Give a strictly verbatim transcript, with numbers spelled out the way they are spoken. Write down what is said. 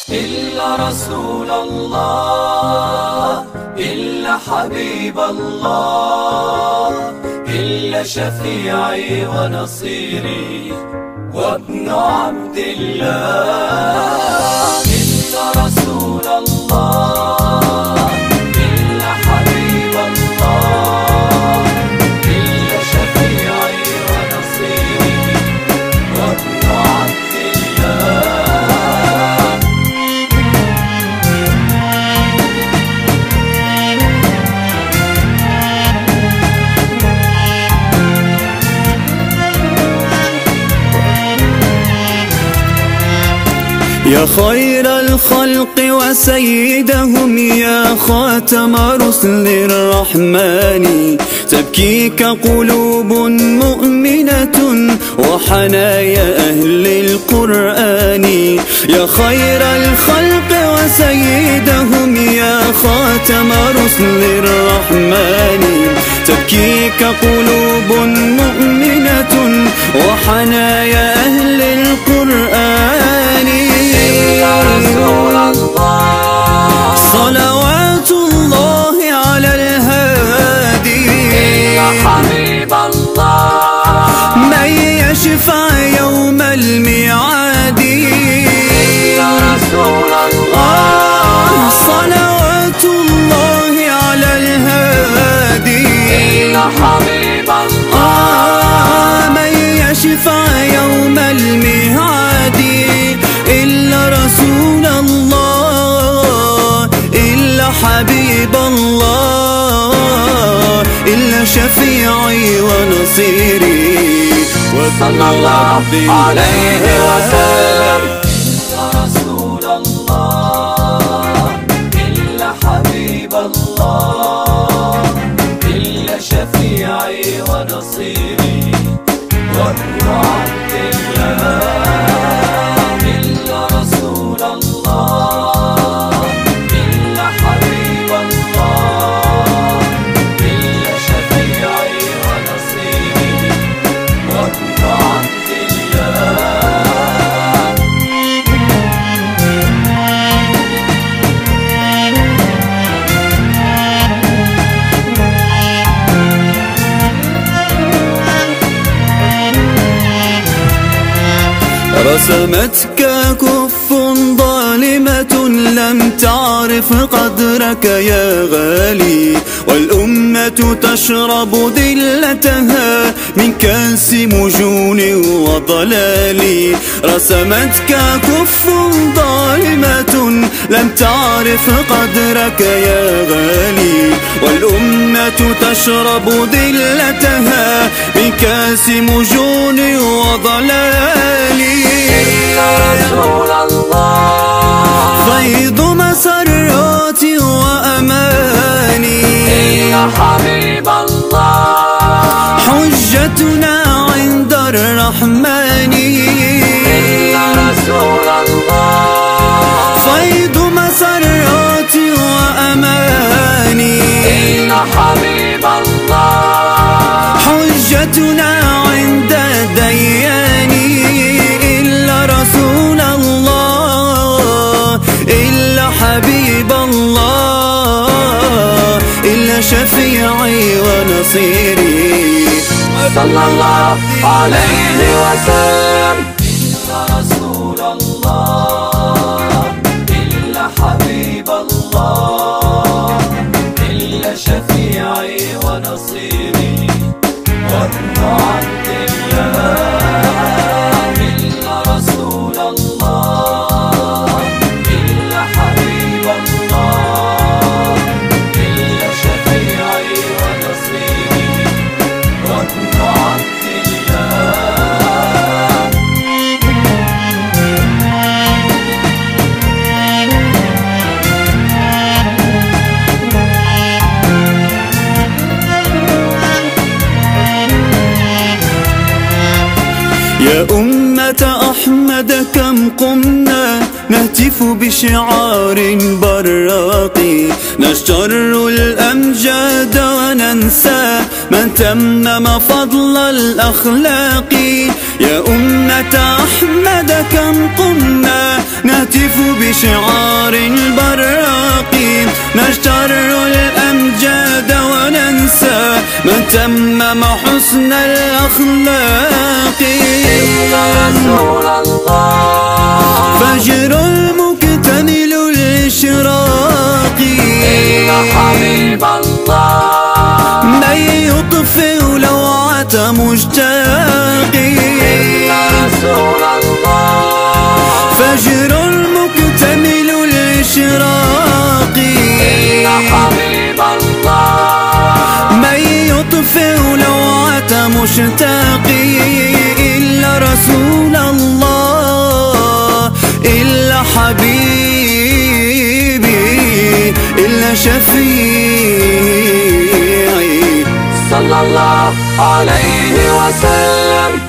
إلا رسول الله، إلا حبيب الله، إلا شفيعي ونصيري وابن عبد الله. إلا رسول الله، إلا حبيب الله، إلا شفيعي ونصيري وابن عبد الله. يا خير الخلق وسيدهم، يا خاتم رسل الرحمن، تبكيك قلوب مؤمنة وحنايا أهل القرآن. يا خير الخلق وسيدهم، يا خاتم رسل الرحمن، تبكيك قلوب مؤمنة وحنايا أهل القرآن. يا رسول الله، صلوات الله على الهادي، يا حبيب الله، من يشفع يوم الميعاد. يا رسول الله، صلوات الله على الهادي، يا حبيب الله، من يشفع يوم الميعاد. إلا رسول الله، إلا حبيب الله، إلا شفيعي ونصيري صلى الله عليه وسلم. إلا رسول الله، إلا حبيب الله، إلا شفيعي ونصيري وابن عبد الله. إلا رسول الله، إلا حبيب الله، إلا شفيعي ونصيري وابن عبد الله. رسمتك كف ظالمة لم تعرف قدرك يا غالي، والأمة تشرب ذلتها من كاس مجون وضلال. رسمتك كف ظالمة لم تعرف قدرك يا غالي، والأمة تشرب ذلتها من كاس مجون وضلال. يا رسول الله، فيض مسرات وأماني، يا حبيب الله، حجتنا عند الرحمن. يا رسول الله، فيض مسرات وأماني، يا حبيب الله، حجتنا عند الديان. إلا رسول الله، إلا حبيب الله، إلا شفيعي ونصيري صلى الله عليه وسلم. إلا رسول الله، إلا حبيب الله، إلا شفيعي ونصيري وابن عبد الله. إلا رسول الله، إلا حبيب الله، إلا شفيعي ونصيري وابن عبد الله. يا أمة أحمد كم قمنا نهتف بشعار براقي، نشجر الأمجاد وننسى من تمم فضل الأخلاق. يا أمة أحمد كم قمنا نهتف بشعار البراق نشتر الأمجاد وننسى من تمم حسن الأخلاق إلا رسول الله فجر المكتمل الإشراق إلا حبيب الله من يطفئ لوعة مشتاق إلا رسول الله فجر المكتمل الإشراق إلا حبيب الله من يطفئ لوعة مشتاق إلا رسول الله إلا حبيبي إلا شفيعي صلى الله عليه وسلم.